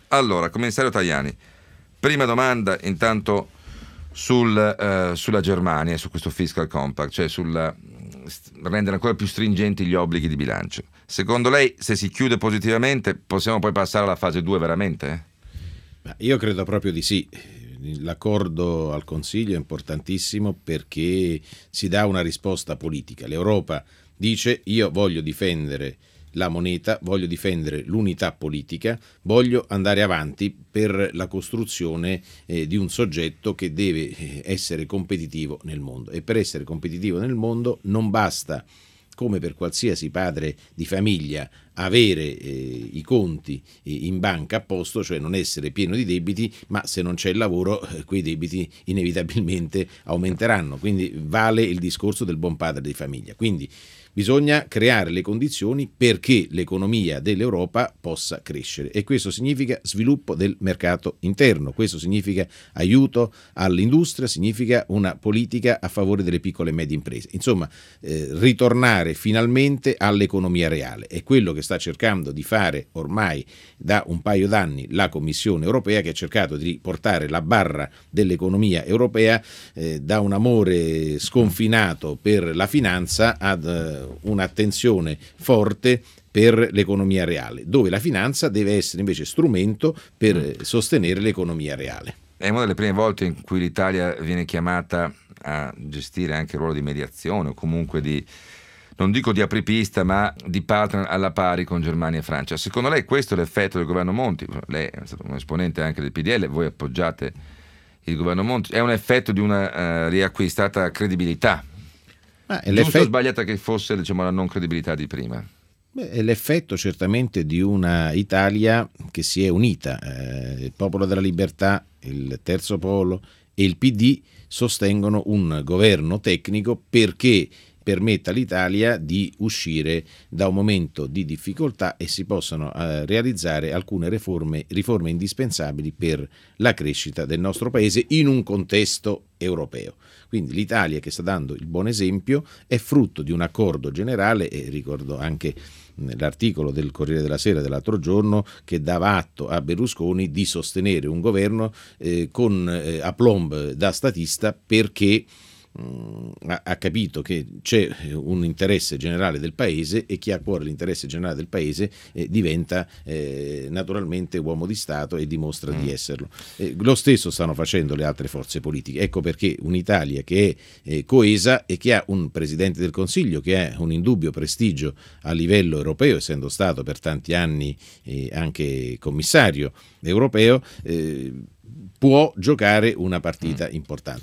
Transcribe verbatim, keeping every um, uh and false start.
Allora, commissario Tajani, prima domanda intanto sul, eh, sulla Germania e su questo fiscal compact, cioè sul rendere ancora più stringenti gli obblighi di bilancio. Secondo lei, se si chiude positivamente, possiamo poi passare alla fase due veramente? Io credo proprio di sì. L'accordo al Consiglio è importantissimo perché si dà una risposta politica. L'Europa dice: io voglio difendere la moneta, voglio difendere l'unità politica, voglio andare avanti per la costruzione eh, di un soggetto che deve essere competitivo nel mondo. E per essere competitivo nel mondo non basta, come per qualsiasi padre di famiglia, avere eh, i conti in banca a posto, cioè non essere pieno di debiti, ma se non c'è il lavoro eh, quei debiti inevitabilmente aumenteranno. Quindi vale il discorso del buon padre di famiglia. Quindi bisogna creare le condizioni perché l'economia dell'Europa possa crescere e questo significa sviluppo del mercato interno, questo significa aiuto all'industria, significa una politica a favore delle piccole e medie imprese. Insomma, eh, ritornare finalmente all'economia reale. È quello che sta cercando di fare ormai da un paio d'anni la Commissione europea, che ha cercato di portare la barra dell'economia europea eh, da un amore sconfinato per la finanza ad eh, un'attenzione forte per l'economia reale, dove la finanza deve essere invece strumento per sostenere l'economia reale. È una delle prime volte in cui l'Italia viene chiamata a gestire anche il ruolo di mediazione o comunque di, non dico di apripista, ma di partner alla pari con Germania e Francia. Secondo lei questo è l'effetto del governo Monti? Lei è stato un esponente anche del P D L, voi appoggiate il governo Monti, è un effetto di una uh, riacquistata credibilità? Ah, è Giusto o sbagliata che fosse, diciamo, la non credibilità di prima? Beh, è l'effetto certamente di una Italia che si è unita. Eh, il Popolo della Libertà, il Terzo Polo e il P D sostengono un governo tecnico perché permetta all'Italia di uscire da un momento di difficoltà e si possano eh, realizzare alcune riforme, riforme indispensabili per la crescita del nostro paese in un contesto europeo. Quindi l'Italia, che sta dando il buon esempio, è frutto di un accordo generale, e ricordo anche l'articolo del Corriere della Sera dell'altro giorno che dava atto a Berlusconi di sostenere un governo eh, con eh, aplomb da statista, perché ha capito che c'è un interesse generale del paese e chi ha a cuore l'interesse generale del paese eh, diventa eh, naturalmente uomo di Stato e dimostra mm. di esserlo. Eh, lo stesso stanno facendo le altre forze politiche. Ecco perché un'Italia che è eh, coesa e che ha un Presidente del Consiglio che ha un indubbio prestigio a livello europeo, essendo stato per tanti anni eh, anche commissario europeo, eh, può giocare una partita importante.